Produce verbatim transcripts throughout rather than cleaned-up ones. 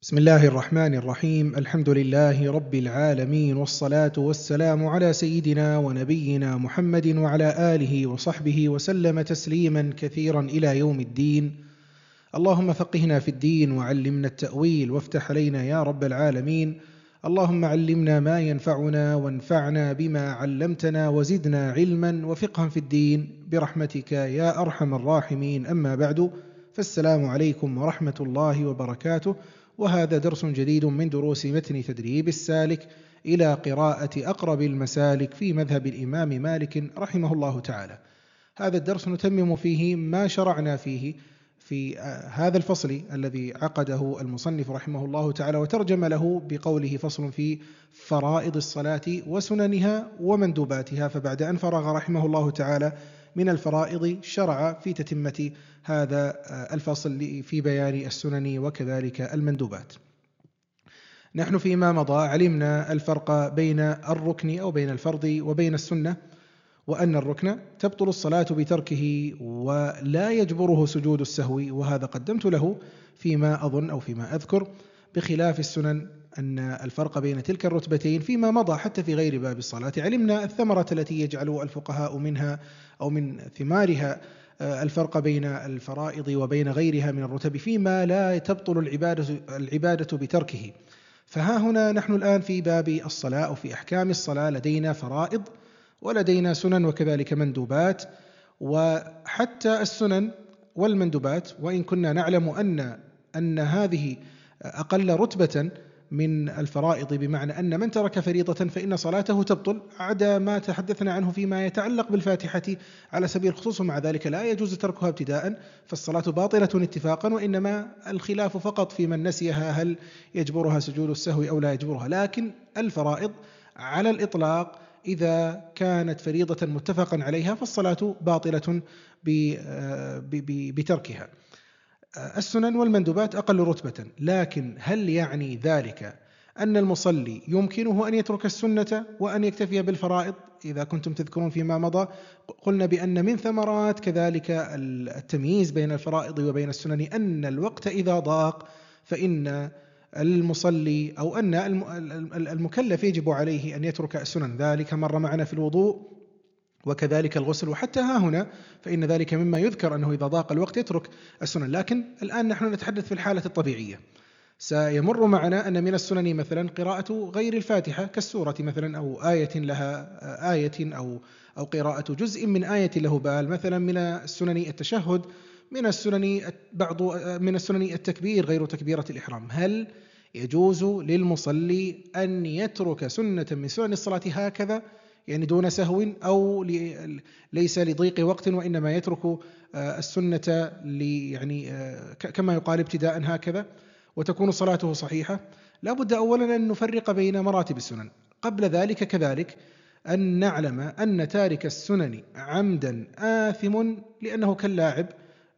بسم الله الرحمن الرحيم. الحمد لله رب العالمين، والصلاة والسلام على سيدنا ونبينا محمد وعلى آله وصحبه وسلم تسليما كثيرا إلى يوم الدين. اللهم فقهنا في الدين وعلمنا التأويل وافتح علينا يا رب العالمين. اللهم علمنا ما ينفعنا وانفعنا بما علمتنا وزدنا علما وفقها في الدين برحمتك يا أرحم الراحمين. أما بعد، فالسلام عليكم ورحمة الله وبركاته، وهذا درس جديد من دروس متن تدريب السالك إلى قراءة أقرب المسالك في مذهب الإمام مالك رحمه الله تعالى. هذا الدرس نتمم فيه ما شرعنا فيه في هذا الفصل الذي عقده المصنف رحمه الله تعالى وترجم له بقوله: فصل في فرائض الصلاة وسننها ومندوباتها. فبعد أن فرغ رحمه الله تعالى من الفرائض شرع في تتمة هذا الفصل في بيان السنن وكذلك المندوبات. نحن فيما مضى علمنا الفرق بين الركن أو بين الفرض وبين السنة، وأن الركن تبطل الصلاة بتركه ولا يجبره سجود السهو، وهذا قدمت له فيما أظن أو فيما أذكر، بخلاف السنن أن الفرق بين تلك الرتبتين فيما مضى حتى في غير باب الصلاة. علمنا الثمرة التي يجعل الفقهاء منها أو من ثمارها الفرق بين الفرائض وبين غيرها من الرتب فيما لا تبطل العبادة, العبادة بتركه. فها هنا نحن الآن في باب الصلاة أو في أحكام الصلاة، لدينا فرائض ولدينا سنن وكذلك مندوبات. وحتى السنن والمندوبات وإن كنا نعلم أن أن هذه أقل رتبة من الفرائض، بمعنى أن من ترك فريضة فإن صلاته تبطل عدا ما تحدثنا عنه فيما يتعلق بالفاتحة على سبيل الخصوص، ومع ذلك لا يجوز تركها ابتداء، فالصلاة باطلة اتفاقا، وإنما الخلاف فقط في من نسيها هل يجبرها سجود السهو أو لا يجبرها. لكن الفرائض على الإطلاق إذا كانت فريضة متفقا عليها فالصلاة باطلة بتركها. السنن والمندوبات أقل رتبة، لكن هل يعني ذلك أن المصلي يمكنه أن يترك السنة وأن يكتفي بالفرائض؟ إذا كنتم تذكرون فيما مضى قلنا بأن من ثمرات كذلك التمييز بين الفرائض وبين السنن أن الوقت إذا ضاق فإن المصلي أو أن المكلف يجب عليه أن يترك السنن. ذلك مر معنا في الوضوء وكذلك الغسل، وحتى ها هنا فإن ذلك مما يذكر أنه إذا ضاق الوقت يترك السنن. لكن الآن نحن نتحدث في الحالة الطبيعية. سيمر معنا أن من السنن مثلا قراءة غير الفاتحة كالسورة مثلا، أو آية لها آية أو أو قراءة جزء من آية له بال. مثلا من السنن التشهد، من السنن بعض من السنن التكبير غير تكبيرة الإحرام. هل يجوز للمصلي أن يترك سنة من سنن الصلاة هكذا، يعني دون سهو، أو ليس لضيق وقت وإنما يترك السنة يعني كما يقال ابتداء هكذا وتكون صلاته صحيحة؟ لا بد أولا أن نفرق بين مراتب السنن. قبل ذلك كذلك أن نعلم أن تارك السنن عمدا آثم، لأنه كاللاعب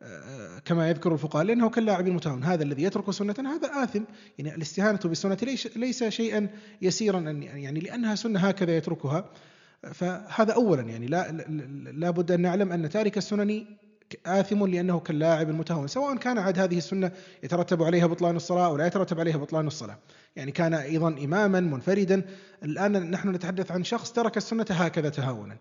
كما يذكر الفقهاء، لأنه كاللاعب المتهاون. هذا الذي يترك سنة هذا آثم، يعني الاستهانة بالسنة ليس شيئا يسيرا، يعني لأنها سنة هكذا يتركها. فهذا أولا، يعني لا, لا بد أن نعلم أن تارك السنن آثم لأنه كاللاعب المتهاون، سواء كان عاد هذه السنة يترتب عليها بطلان الصلاة أو لا يترتب عليها بطلان الصلاة، يعني كان أيضا إماما منفردا. الآن نحن نتحدث عن شخص ترك السنة هكذا تهاونا.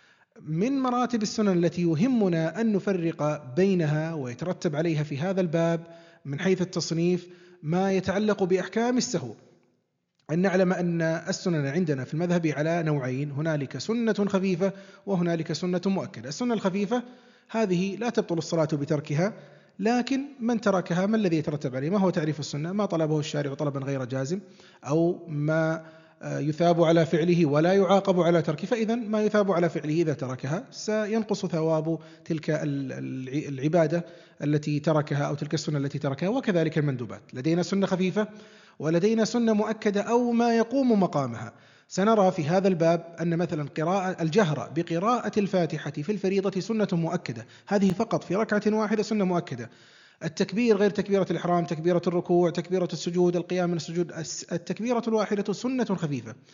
من مراتب السنن التي يهمنا أن نفرق بينها ويترتب عليها في هذا الباب من حيث التصنيف ما يتعلق بأحكام السهو، أن نعلم أن السنن عندنا في المذهب على نوعين: هنالك سنة خفيفة وهنالك سنة مؤكدة. السنة الخفيفة هذه لا تبطل الصلاة بتركها، لكن من تركها ما الذي يترتب عليه؟ ما هو تعريف السنة؟ ما طلبه الشارع طلبا غير جازم، أو ما يثاب على فعله ولا يعاقب على تركه. فإذا ما يثاب على فعله إذا تركها سينقص ثواب تلك العبادة التي تركها أو تلك السنة التي تركها. وكذلك المندوبات، لدينا سنة خفيفة ولدينا سنة مؤكدة أو ما يقوم مقامها. سنرى في هذا الباب أن مثلا قراءة الجهر بقراءة الفاتحة في الفريضة سنة مؤكدة، هذه فقط في ركعة واحدة سنة مؤكدة. التكبير غير تكبيرة الإحرام، تكبيرة الركوع، تكبيرة السجود، القيام من السجود، التكبيرة الواحدة سنة خفيفة.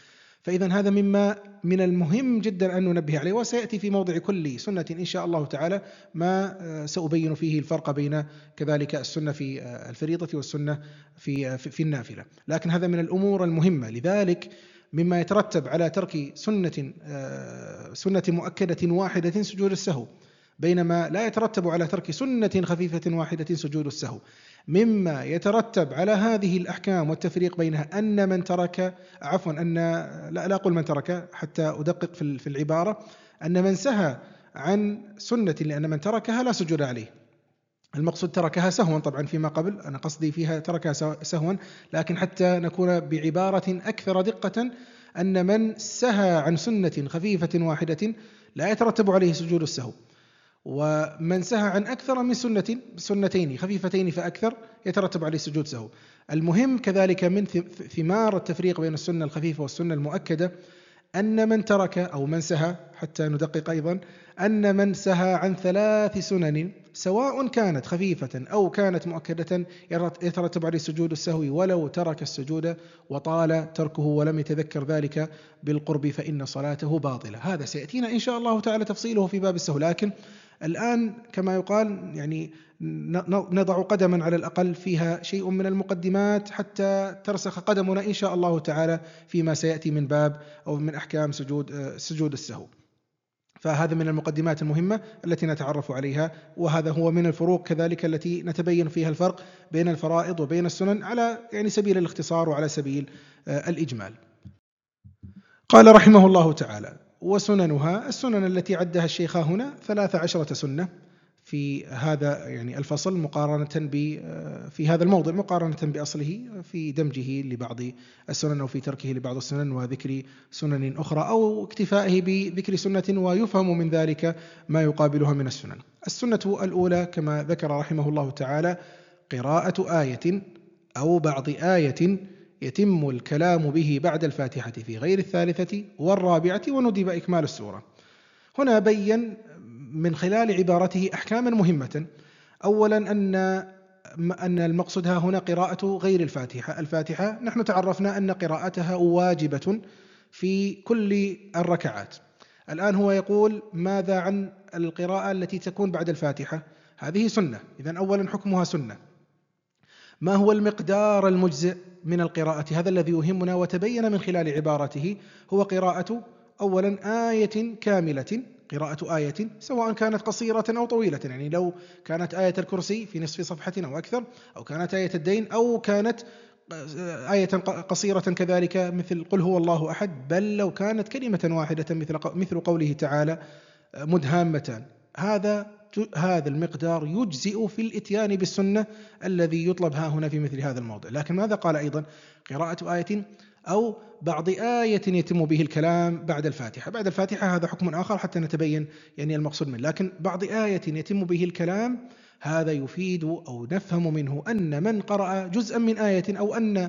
فإذا هذا مما من المهم جدا أن ننبه عليه، وسيأتي في موضع كل سنة إن شاء الله تعالى ما سأبين فيه الفرق بين كذلك السنة في الفريضة والسنة في في النافلة. لكن هذا من الأمور المهمة، لذلك مما يترتب على ترك سنة سنة مؤكدة واحدة سجود السهو، بينما لا يترتب على ترك سنة خفيفة واحدة سجود السهو. مما يترتب على هذه الأحكام والتفريق بينها أن من ترك عفوا أن لا, لا أقول من ترك حتى أدقق في العبارة، أن من سهى عن سنة لأن من تركها لا سجود عليه. المقصود تركها سهوا طبعا فيما قبل، أنا قصدي فيها تركها سهوا، لكن حتى نكون بعبارة أكثر دقة، أن من سهى عن سنة خفيفة واحدة لا يترتب عليه سجود السهو، ومن سهى عن أكثر من سنة سنتين خفيفتين فأكثر يترتب عليه سجود سهو. المهم كذلك من ثمار التفريق بين السنة الخفيفة والسنة المؤكدة أن من ترك أو من سهى، حتى ندقق أيضا، أن من سهى عن ثلاث سنن سواء كانت خفيفة أو كانت مؤكدة يترتب عليه سجود السهو ولو ترك السجود وطال تركه ولم يتذكر ذلك بالقرب فإن صلاته باطلة. هذا سيأتينا إن شاء الله تعالى تفصيله في باب السهو، لكن الآن كما يقال يعني نضع قدما على الأقل فيها شيء من المقدمات حتى ترسخ قدمنا إن شاء الله تعالى فيما سيأتي من باب أو من أحكام سجود سجود السهو. فهذا من المقدمات المهمة التي نتعرف عليها، وهذا هو من الفروق كذلك التي نتبين فيها الفرق بين الفرائض وبين السنن على يعني سبيل الاختصار وعلى سبيل الإجمال. قال رحمه الله تعالى: وسننها، السنن التي عدها الشيخ هنا ثلاث عشرة سنة في هذا يعني الفصل مقارنة ب في هذا الموضع مقارنة بأصله في دمجه لبعض السنن أو في تركه لبعض السنن وذكر سنن أخرى أو اكتفائه بذكر سنة ويفهم من ذلك ما يقابلها من السنن. السنة الأولى كما ذكر رحمه الله تعالى قراءة آية أو بعض آية يتم الكلام به بعد الفاتحة في غير الثالثة والرابعة وندب إكمال السورة. هنا بين من خلال عبارته أحكاما مهمة. أولا أن أن المقصود ها هنا قراءة غير الفاتحة. الفاتحة نحن تعرفنا أن قراءتها واجبة في كل الركعات. الآن هو يقول ماذا عن القراءة التي تكون بعد الفاتحة؟ هذه سنة، إذن أولا حكمها سنة. ما هو المقدار المجزئ من القراءة؟ هذا الذي يهمنا، وتبين من خلال عبارته هو قراءة أولا آية كاملة، قراءة آية سواء كانت قصيرة أو طويلة، يعني لو كانت آية الكرسي في نصف صفحة أو أكثر، أو كانت آية الدين، أو كانت آية قصيرة كذلك مثل قل هو الله أحد، بل لو كانت كلمة واحدة مثل مثل قوله تعالى مدهامتان. هذا هذا المقدار يجزئ في الإتيان بالسنة الذي يطلب ها هنا في مثل هذا الموضع. لكن ماذا قال أيضا؟ قراءة آية أو بعض آية يتم به الكلام بعد الفاتحة. بعد الفاتحة هذا حكم آخر حتى نتبين يعني المقصود منه، لكن بعض آية يتم به الكلام هذا يفيد أو نفهم منه أن من قرأ جزءا من آية أو أن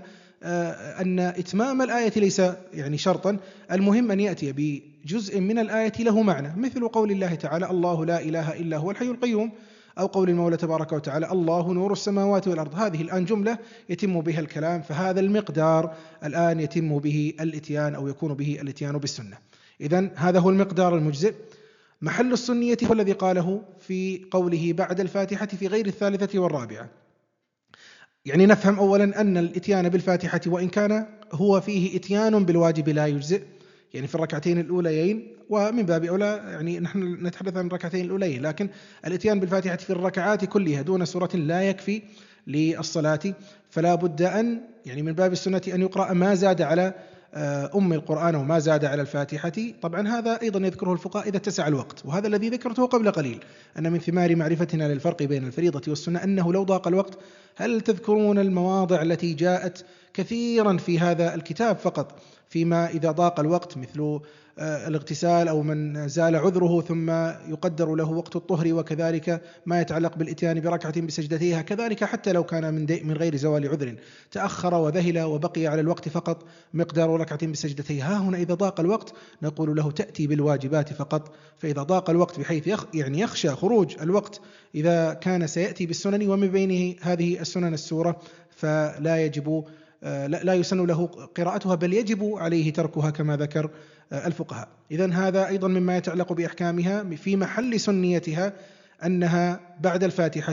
أن إتمام الآية ليس يعني شرطا، المهم أن يأتي بجزء من الآية له معنى، مثل قول الله تعالى الله لا إله إلا هو الحي القيوم، أو قول المولى تبارك وتعالى الله نور السماوات والأرض. هذه الآن جملة يتم بها الكلام، فهذا المقدار الآن يتم به الإتيان أو يكون به الإتيان بالسنة. إذن هذا هو المقدار المجزئ. محل السنية هو الذي قاله في قوله بعد الفاتحة في غير الثالثة والرابعة. يعني نفهم أولا أن الإتيان بالفاتحة وإن كان هو فيه إتيان بالواجب لا يجزئ، يعني في الركعتين الأوليين، ومن باب أولى يعني نحن نتحدث عن الركعتين الأوليين، لكن الإتيان بالفاتحة في الركعات كلها دون سورة لا يكفي للصلاة، فلا بد أن يعني من باب السنة أن يقرأ ما زاد على أم القرآن وما زاد على الفاتحة. طبعا هذا أيضا يذكره الفقهاء إذا اتسع الوقت، وهذا الذي ذكرته قبل قليل، أن من ثمار معرفتنا للفرق بين الفريضة والسنة أنه لو ضاق الوقت، هل تذكرون المواضع التي جاءت كثيرا في هذا الكتاب فقط فيما إذا ضاق الوقت، مثل الاغتسال أو من زال عذره ثم يقدر له وقت الطهر، وكذلك ما يتعلق بالإتيان بركعة بسجدتيها، كذلك حتى لو كان من, من غير زوال عذر تأخر وذهل وبقي على الوقت فقط مقدار ركعة بسجدتيها. ها هنا إذا ضاق الوقت نقول له تأتي بالواجبات فقط، فإذا ضاق الوقت بحيث يخ يعني يخشى خروج الوقت إذا كان سيأتي بالسنن ومن بينه هذه السنن السورة، فلا يجب لا يسن له قراءتها بل يجب عليه تركها كما ذكر الفقهاء. إذن هذا أيضا مما يتعلق بأحكامها في محل سنيتها أنها بعد الفاتحة.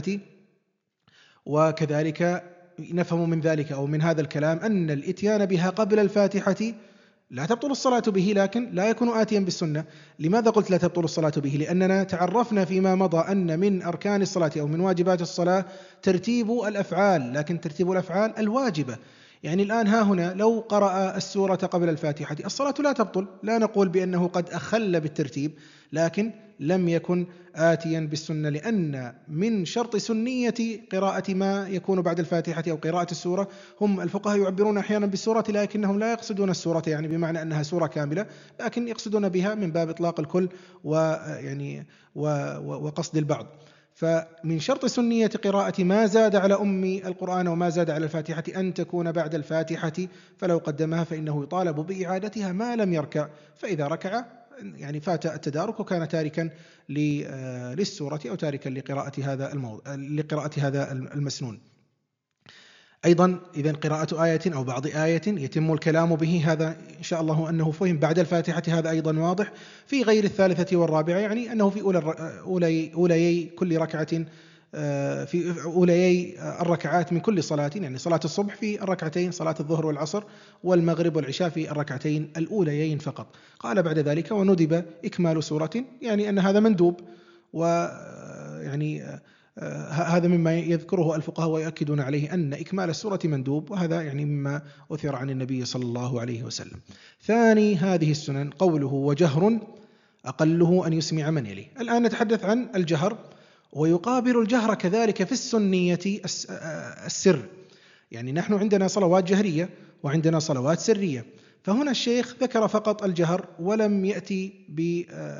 وكذلك نفهم من ذلك أو من هذا الكلام أن الإتيان بها قبل الفاتحة لا تبطل الصلاة به، لكن لا يكون آتيا بالسنة. لماذا قلت لا تبطل الصلاة به؟ لأننا تعرفنا فيما مضى أن من أركان الصلاة أو من واجبات الصلاة ترتيب الأفعال، لكن ترتيب الأفعال الواجبة. يعني الآن ها هنا لو قرأ السورة قبل الفاتحة الصلاة لا تبطل، لا نقول بأنه قد أخل بالترتيب، لكن لم يكن آتيا بالسنة، لأن من شرط سنية قراءة ما يكون بعد الفاتحة أو قراءة السورة، هم الفقهاء يعبرون أحيانا بالسورة لكنهم لا يقصدون السورة يعني بمعنى أنها سورة كاملة، لكن يقصدون بها من باب إطلاق الكل ويعني وقصد البعض. فمن شرط سنية قراءة ما زاد على أم القرآن وما زاد على الفاتحة أن تكون بعد الفاتحة، فلو قدمها فإنه يطالب بإعادتها ما لم يركع، فإذا ركع يعني فات التدارك وكان تاركا للسورة أو تاركا لقراءة هذا الموضوع لقراءة هذا المسنون. أيضا إذا قراءة آية أو بعض آية يتم الكلام به، هذا إن شاء الله أنه فهم بعد الفاتحة، هذا أيضا واضح. في غير الثالثة والرابعة يعني أنه في أولي أولي كل ركعة في أولي الركعات من كل صلاة، يعني صلاة الصبح في الركعتين، صلاة الظهر والعصر والمغرب والعشاء في الركعتين الأوليين فقط. قال بعد ذلك وندب إكمال سورة، يعني أن هذا مندوب، ويعني هذا مما يذكره الفقهاء ويؤكدون عليه أن إكمال السورة مندوب، وهذا يعني مما أثر عن النبي صلى الله عليه وسلم. ثاني هذه السنن قوله وجهر أقله أن يسمع من يليه. الآن نتحدث عن الجهر، ويقابل الجهر كذلك في السنية السر. يعني نحن عندنا صلوات جهرية وعندنا صلوات سرية، فهنا الشيخ ذكر فقط الجهر ولم يأتي ب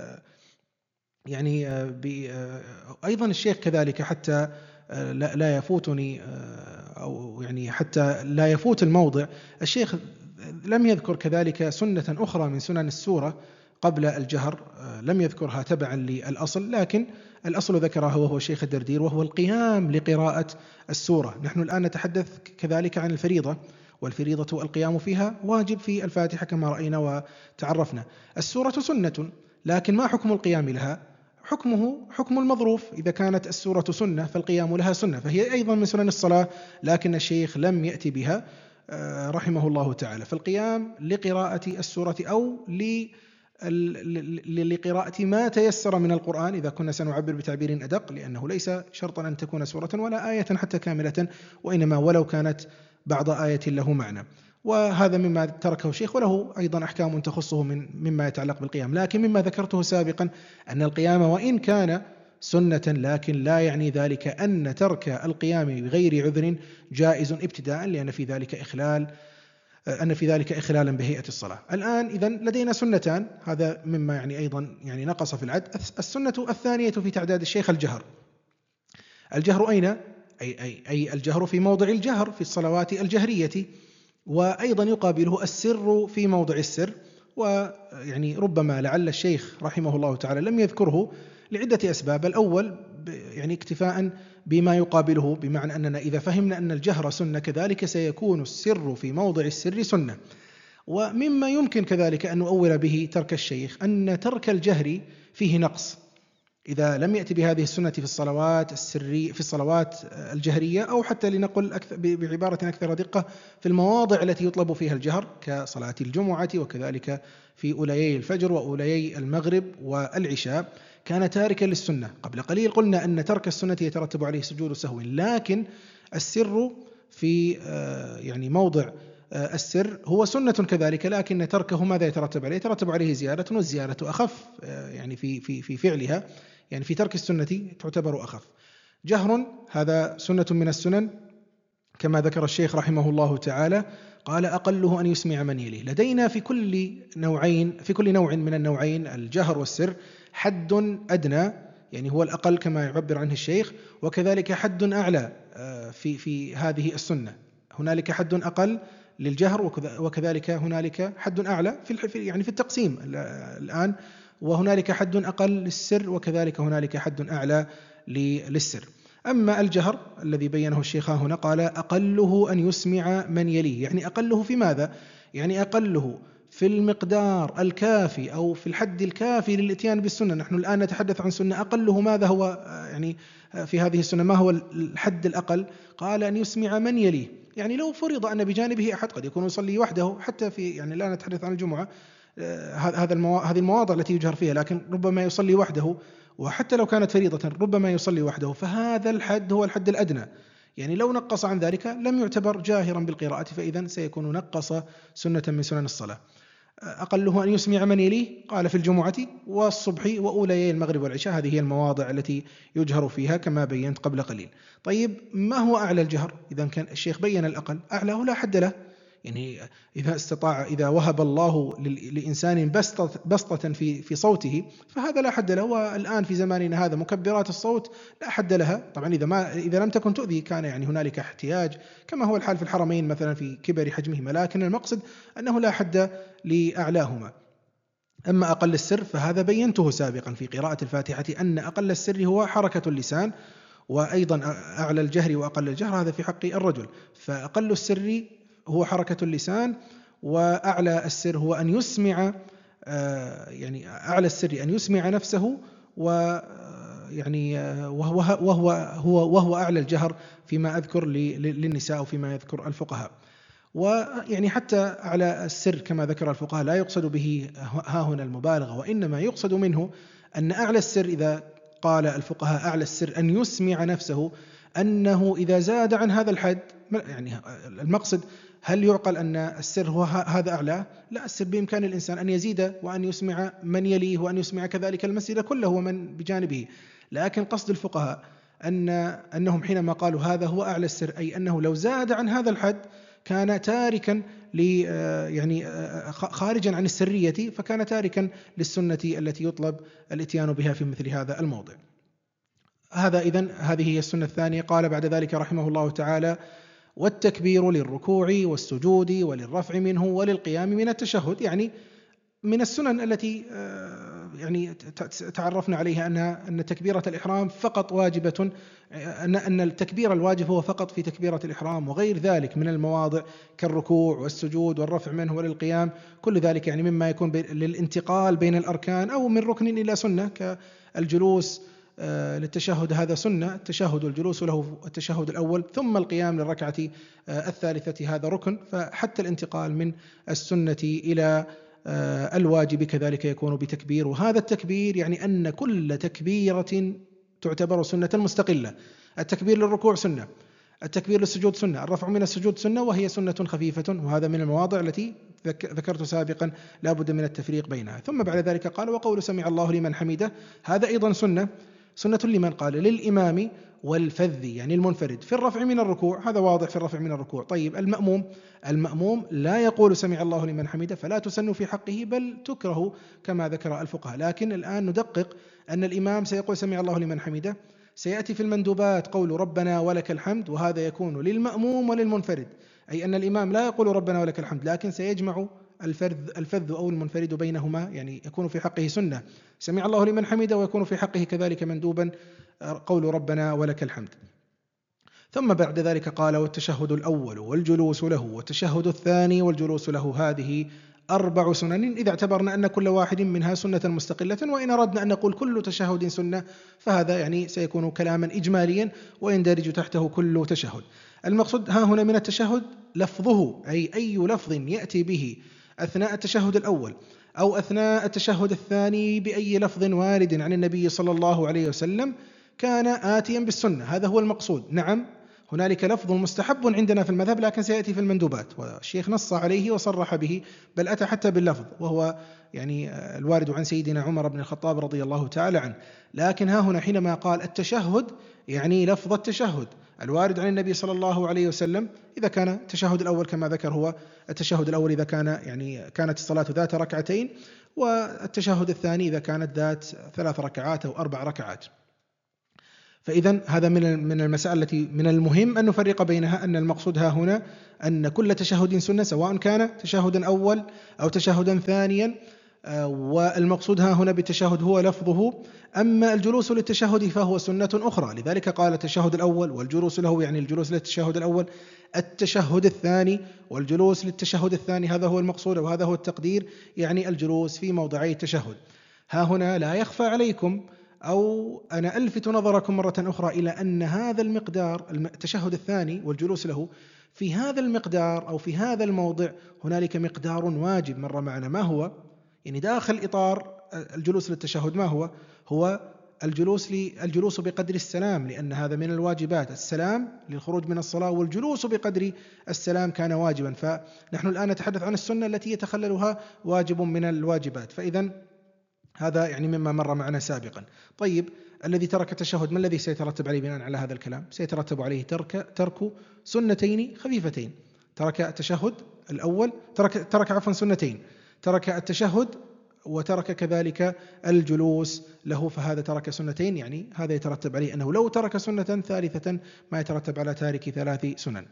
يعني أيضا الشيخ كذلك حتى لا يفوتني أو يعني حتى لا يفوت الموضع، الشيخ لم يذكر كذلك سنة أخرى من سنن السورة قبل الجهر، لم يذكرها تبعا للأصل، لكن الأصل ذكرها وهو الشيخ الدردير، وهو القيام لقراءة السورة. نحن الآن نتحدث كذلك عن الفريضة، والفريضة القيام فيها واجب في الفاتحة كما رأينا وتعرفنا. السورة سنة، لكن ما حكم القيام لها؟ حكمه حكم المظروف، إذا كانت السورة سنة فالقيام لها سنة، فهي أيضا من سنن الصلاة، لكن الشيخ لم يأتي بها رحمه الله تعالى. فالقيام لقراءة السورة أو لقراءة ما تيسر من القرآن، إذا كنا سنعبر بتعبير أدق، لأنه ليس شرطا أن تكون سورة ولا آية حتى كاملة، وإنما ولو كانت بعض آية له معنى. وهذا مما تركه الشيخ، وله أيضا أحكام تخصه من مما يتعلق بالقيام. لكن مما ذكرته سابقا أن القيام وإن كان سنة، لكن لا يعني ذلك أن ترك القيام بغير عذر جائز ابتداء، لأن في ذلك إخلال أن في ذلك إخلالا بهيئة الصلاة. الآن إذن لدينا سنتان، هذا مما يعني أيضا يعني نقص في العد. السنة الثانية في تعداد الشيخ الجهر. الجهر أين؟ أي, أي, أي الجهر في موضع الجهر في الصلوات الجهرية، وأيضا يقابله السر في موضع السر. ويعني ربما لعل الشيخ رحمه الله تعالى لم يذكره لعدة أسباب. الأول يعني اكتفاء بما يقابله، بمعنى أننا إذا فهمنا أن الجهر سنة كذلك سيكون السر في موضع السر سنة. ومما يمكن كذلك أن نؤول به ترك الشيخ أن ترك الجهر فيه نقص، إذا لم يأتي بهذه السنة في الصلوات السرية في الصلوات الجهرية، أو حتى لنقل أكثر بعبارة أكثر دقة في المواضع التي يطلب فيها الجهر كصلاة الجمعة، وكذلك في أوليي الفجر وأوليي المغرب والعشاء، كان تاركا للسنة. قبل قليل قلنا أن ترك السنة يترتب عليه سجود سهو، لكن السر في يعني موضع السر هو سنة كذلك، لكن تركه ماذا يترتب عليه؟ يترتب عليه زيادة، والزيادة أخف يعني في في في فعلها، يعني في ترك السنة تعتبر أخف. جهر هذا سنة من السنن كما ذكر الشيخ رحمه الله تعالى، قال أقله أن يسمع من يليه. لدينا في كل نوعين في كل نوع من النوعين الجهر والسر حد أدنى، يعني هو الأقل كما يعبر عنه الشيخ، وكذلك حد أعلى في في هذه السنة. هنالك حد أقل للجهر، وكذلك هنالك حد أعلى في يعني في التقسيم الآن، وهنالك حد أقل للسر، وكذلك هنالك حد أعلى للسر. أما الجهر الذي بينه الشيخ هنا قال أقله أن يسمع من يليه، يعني أقله في ماذا؟ يعني أقله في المقدار الكافي أو في الحد الكافي للإتيان بالسنة. نحن الآن نتحدث عن سنة، أقله ماذا هو يعني في هذه السنة؟ ما هو الحد الأقل؟ قال أن يسمع من يليه، يعني لو فرض أن بجانبه أحد، قد يكون يصلي وحده حتى في، يعني لا نتحدث عن الجمعة، هذا الموا... هذه المواضع التي يجهر فيها، لكن ربما يصلي وحده، وحتى لو كانت فريضة ربما يصلي وحده، فهذا الحد هو الحد الأدنى. يعني لو نقص عن ذلك لم يعتبر جاهرا بالقراءة، فإذا سيكون نقص سنة من سنن الصلاة. أقله أن يسمع من يليه، قال في الجمعة والصبح وأوليي المغرب والعشاء، هذه هي المواضع التي يجهر فيها كما بينت قبل قليل. طيب ما هو أعلى الجهر؟ إذا كان الشيخ بين الأقل، أعلاه لا حد له، يعني إذا استطاع، إذا وهب الله لإنسان بسطة, بسطة في في صوته فهذا لا حد له. والآن في زماننا هذا مكبرات الصوت لا حد لها، طبعا إذا ما إذا لم تكن تؤذي كان يعني هنالك احتياج، كما هو الحال في الحرمين مثلا في كبر حجمهما، لكن المقصد أنه لا حد لأعلاهما. أما أقل السر فهذا بينته سابقا في قراءة الفاتحة، أن أقل السر هو حركة اللسان، وأيضا أعلى الجهر وأقل الجهر هذا في حق الرجل. فأقل السر هو حركة اللسان، وأعلى السر هو أن يسمع، يعني أعلى السر أن يسمع نفسه، ويعني وهو وهو هو وهو أعلى الجهر فيما أذكر للنساء وفيما يذكر الفقهاء. ويعني حتى أعلى السر كما ذكر الفقهاء لا يقصد به ها هنا المبالغة، وإنما يقصد منه أن أعلى السر، إذا قال الفقهاء أعلى السر أن يسمع نفسه، أنه إذا زاد عن هذا الحد، يعني المقصد هل يعقل أن السر هو هذا أعلى؟ لا، السر بإمكان الإنسان أن يزيد وأن يسمع من يليه وأن يسمع كذلك المسجد كله ومن بجانبه. لكن قصد الفقهاء أن أنهم حينما قالوا هذا هو أعلى السر، أي أنه لو زاد عن هذا الحد كان تاركا ل يعني خارجا عن السرية، فكان تاركا للسنة التي يطلب الاتيان بها في مثل هذا الموضع. هذا إذن هذه هي السنة الثانية. قال بعد ذلك رحمه الله تعالى: والتكبير للركوع والسجود وللرفع منه وللقيام من التشهد. يعني من السنن التي يعني تعرفنا عليها أن أن تكبيرة الإحرام فقط واجبة، أن أن التكبير الواجب هو فقط في تكبيرة الإحرام، وغير ذلك من المواضع كالركوع والسجود والرفع منه وللقيام، كل ذلك يعني مما يكون للانتقال بين الأركان أو من ركن إلى سنة، كالجلوس للتشهد هذا سنة، التشهد والجلوس له التشهد الأول، ثم القيام للركعة الثالثة هذا ركن. فحتى الانتقال من السنة إلى الواجب كذلك يكون بتكبير. وهذا التكبير يعني أن كل تكبيرة تعتبر سنة مستقلة. التكبير للركوع سنة، التكبير للسجود سنة، الرفع من السجود سنة، وهي سنة خفيفة، وهذا من المواضع التي ذكرت سابقا لا بد من التفريق بينها. ثم بعد ذلك قال: وقول سمع الله لمن حمده، هذا أيضا سنة، سنة لمن؟ قال للإمام والفذ يعني المنفرد في الرفع من الركوع، هذا واضح في الرفع من الركوع. طيب المأموم، المأموم لا يقول سمع الله لمن حمده، فلا تسن في حقه بل تكره كما ذكر الفقهاء. لكن الآن ندقق أن الإمام سيقول سمع الله لمن حمده، سيأتي في المندوبات قول ربنا ولك الحمد، وهذا يكون للمأموم وللمنفرد، أي أن الإمام لا يقول ربنا ولك الحمد، لكن سيجمع الفذ الفذ أو المنفرد بينهما، يعني يكون في حقه سنة سمع الله لمن حمده، ويكون في حقه كذلك مندوبا قول ربنا ولك الحمد. ثم بعد ذلك قال: والتشهد الأول والجلوس له والتشهد الثاني والجلوس له، هذه أربع سنن إذا اعتبرنا أن كل واحد منها سنة مستقلة. وإن أردنا أن نقول كل تشهد سنة فهذا يعني سيكون كلاما إجماليا ويندرج تحته كل تشهد. المقصود ها هنا من التشهد لفظه، أي أي لفظ يأتي به أثناء التشهد الأول أو أثناء التشهد الثاني بأي لفظ وارد عن النبي صلى الله عليه وسلم كان آتيا بالسنة، هذا هو المقصود. نعم هنالك لفظ مستحب عندنا في المذهب لكن سيأتي في المندوبات، والشيخ نص عليه وصرح به، بل أتى حتى باللفظ، وهو يعني الوارد عن سيدنا عمر بن الخطاب رضي الله تعالى عنه. لكن ها هنا حينما قال التشهد يعني لفظ التشهد الوارد عن النبي صلى الله عليه وسلم، إذا كان التشهد الأول كما ذكر هو التشهد الأول إذا كان يعني كانت الصلاة ذات ركعتين، والتشهد الثاني إذا كانت ذات ثلاث ركعات أو أربع ركعات. فإذا هذا من من المسائل التي من المهم أن نفرق بينها، أن المقصود ها هنا أن كل تشهد سنة، سواء كان تشهدا أول أو تشهدا ثانيا والمقصود ها هنا بالتشهد هو لفظه، أما الجلوس للتشهد فهو سنة أخرى، لذلك قال التشهد الأول والجلوس له، يعني الجلوس للتشهد الأول، التشهد الثاني والجلوس للتشهد الثاني، هذا هو المقصود وهذا هو التقدير، يعني الجلوس في موضعي التشهد. ها هنا لا يخفى عليكم، أو أنا ألفت نظركم مرة أخرى إلى أن هذا المقدار التشهد الثاني والجلوس له في هذا المقدار أو في هذا الموضع هنالك مقدار واجب مر معنا، ما هو؟ يعني داخل إطار الجلوس للتشهد ما هو؟ هو الجلوس الجلوس بقدر السلام، لأن هذا من الواجبات، السلام للخروج من الصلاة، والجلوس بقدر السلام كان واجبا، فنحن الآن نتحدث عن السنة التي يتخللها واجب من الواجبات، فإذا هذا يعني مما مر معنا سابقا. طيب، الذي ترك التشهد ما الذي سيترتب عليه بناء على هذا الكلام؟ سيترتب عليه ترك ترك سنتين خفيفتين. ترك التشهد الأول، ترك ترك عفوا سنتين، ترك التشهد وترك كذلك الجلوس له، فهذا ترك سنتين، يعني هذا يترتب عليه أنه لو ترك سنة ثالثة ما يترتب على تارك ثلاث سنن.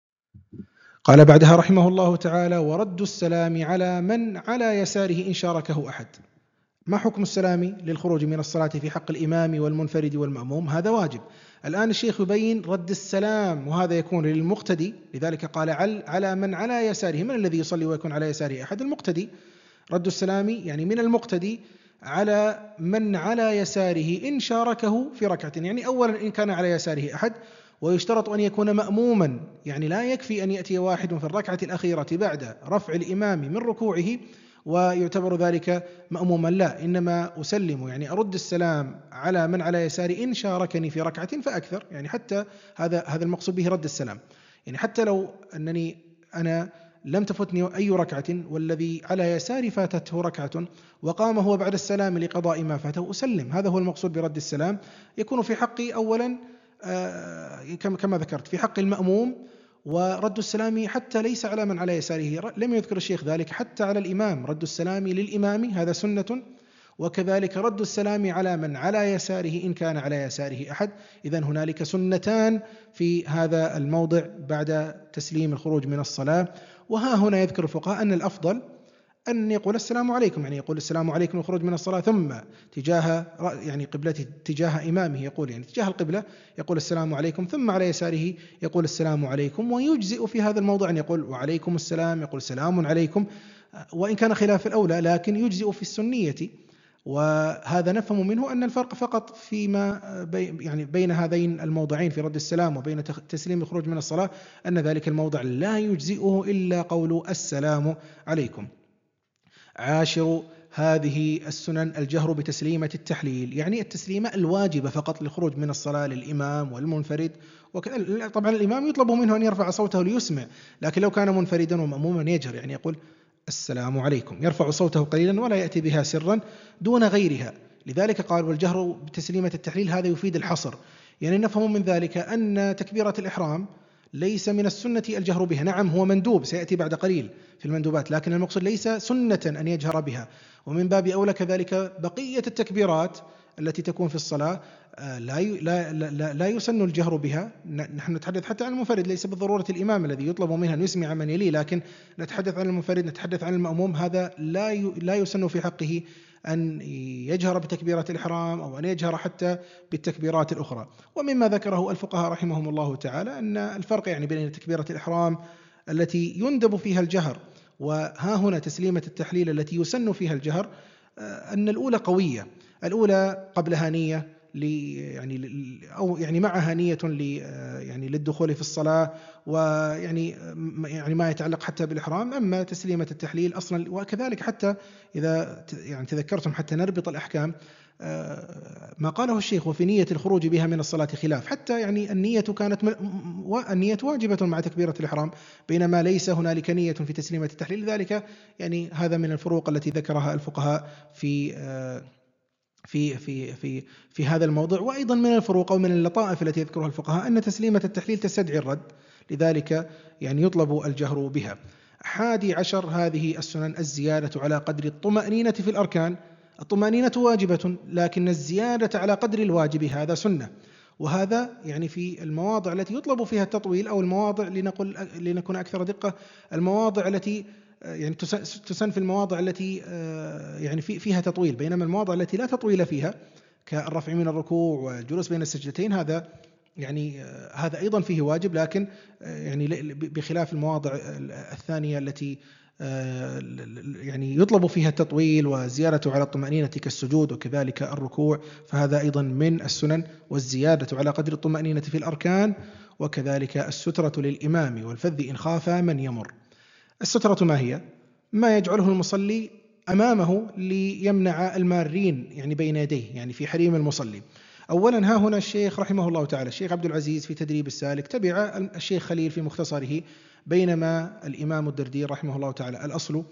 قال بعدها رحمه الله تعالى: ورد السلام على من على يساره إن شاركه أحد. ما حكم السلام للخروج من الصلاة في حق الإمام والمنفرد والمأموم؟ هذا واجب. الآن الشيخ يبين رد السلام، وهذا يكون للمقتدي، لذلك قال على من على يساره. من الذي يصلي ويكون على يساره أحد؟ المقتدي. رد السلام يعني من المقتدي على من على يساره إن شاركه في ركعة، يعني أولا إن كان على يساره أحد، ويشترط أن يكون مأموما، يعني لا يكفي أن يأتي واحد في الركعة الأخيرة بعد رفع الإمام من ركوعه ويعتبر ذلك مأموما، لا، إنما أسلم، يعني أرد السلام على من على يساري إن شاركني في ركعة فأكثر، يعني حتى هذا هذا المقصود به رد السلام، يعني حتى لو أنني أنا لم تفتني أي ركعة والذي على يساري فاتته ركعة وقام هو بعد السلام لقضاء ما فاته، أسلم. هذا هو المقصود برد السلام. يكون في حقي أولا آه كما ذكرت في حق المأموم، ورد السلام حتى ليس على من على يساره، لم يذكر الشيخ ذلك، حتى على الإمام رد السلام للإمام هذا سنة، وكذلك رد السلام على من على يساره إن كان على يساره أحد. إذن هنالك سنتان في هذا الموضع بعد تسليم الخروج من الصلاة. وها هنا يذكر الفقهاء أن الأفضل أن يقول السلام عليكم، يعني يقول السلام عليكم الخروج من الصلاة، ثم تجاه يعني قبلته تجاه إمامه يقول يعني تجاه القبلة يقول السلام عليكم، ثم على يساره يقول السلام عليكم، ويجزئ في هذا الموضع أن يقول وعليكم السلام، يقول سلام عليكم، وإن كان خلاف الأولى لكن يجزئ في السنية. وهذا نفهم منه أن الفرق فقط فيما بي يعني بين هذين الموضعين في رد السلام وبين تسليم الخروج من الصلاة، أن ذلك الموضع لا يجزئه إلا قول السلام عليكم. عاشر هذه السنن الجهر بتسليمة التحليل، يعني التسليمة الواجبة فقط للخروج من الصلاة للإمام والمنفرد. طبعا الإمام يطلب منه أن يرفع صوته ليسمع، لكن لو كان منفردا ومأموما يجهر، يعني يقول السلام عليكم، يرفع صوته قليلا ولا يأتي بها سرا دون غيرها. لذلك قال والجهر بتسليمة التحليل، هذا يفيد الحصر، يعني نفهم من ذلك أن تكبيرة الإحرام ليس من السنة الجهر بها، نعم هو مندوب سيأتي بعد قليل في المندوبات، لكن المقصود ليس سنة أن يجهر بها. ومن باب أولى كذلك بقية التكبيرات التي تكون في الصلاة لا لا لا, لا يسن الجهر بها. نحن نتحدث حتى عن المنفرد، ليس بالضرورة الإمام الذي يطلب منه أن يسمع من يليه، لكن نتحدث عن المنفرد، نتحدث عن المأموم، هذا لا لا يسن في حقه أن يجهر بتكبيرة الإحرام أو أن يجهر حتى بالتكبيرات الأخرى. ومما ذكره الفقهاء رحمهم الله تعالى أن الفرق يعني بين تكبيرة الإحرام التي يندب فيها الجهر وها هنا تسليمة التحليل التي يسن فيها الجهر، أن الأولى قوية، الأولى قبلها نية يعني أو يعني معها نية يعني للدخول في الصلاة، ويعني يعني ما يتعلق حتى بالإحرام. أما تسليمة التحليل أصلا، وكذلك حتى إذا يعني تذكرتم حتى نربط الأحكام، ما قاله الشيخ وفي نية الخروج بها من الصلاة خلاف، حتى يعني النية كانت النية واجبة مع تكبيرة الإحرام، بينما ليس هنالك نية في تسليمة التحليل. ذلك يعني هذا من الفروق التي ذكرها الفقهاء في في في في في هذا الموضوع. وأيضا من الفروق أو من اللطائف التي يذكرها الفقهاء أن تسليمة التحليل تستدعي الرد، لذلك يعني يطلب الجهر بها. حادي عشر هذه السنن الزيادة على قدر الطمأنينة في الأركان. الطمأنينة واجبة، لكن الزيادة على قدر الواجب هذا سنة، وهذا يعني في المواضع التي يطلب فيها التطويل، أو المواضع لنقل لنكون أكثر دقة، المواضع التي يعني تسن في المواضع التي يعني فيها تطويل، بينما المواضع التي لا تطويل فيها كالرفع من الركوع والجلوس بين السجدتين هذا يعني هذا أيضا فيه واجب، لكن يعني بخلاف المواضع الثانية التي يعني يطلب فيها التطويل وزيادة على الطمأنينة كالسجود وكذلك الركوع، فهذا أيضا من السنن، والزيادة على قدر الطمأنينة في الأركان، وكذلك السترة للإمام والفذ إن خاف من يمر. السترة ما هي؟ ما يجعله المصلي أمامه ليمنع المارين يعني بين يديه، يعني في حريم المصلي. أولا ها هنا الشيخ رحمه الله تعالى الشيخ عبد العزيز في تدريب السالك تبع الشيخ خليل في مختصره، بينما الإمام الدردير رحمه الله تعالى الأصل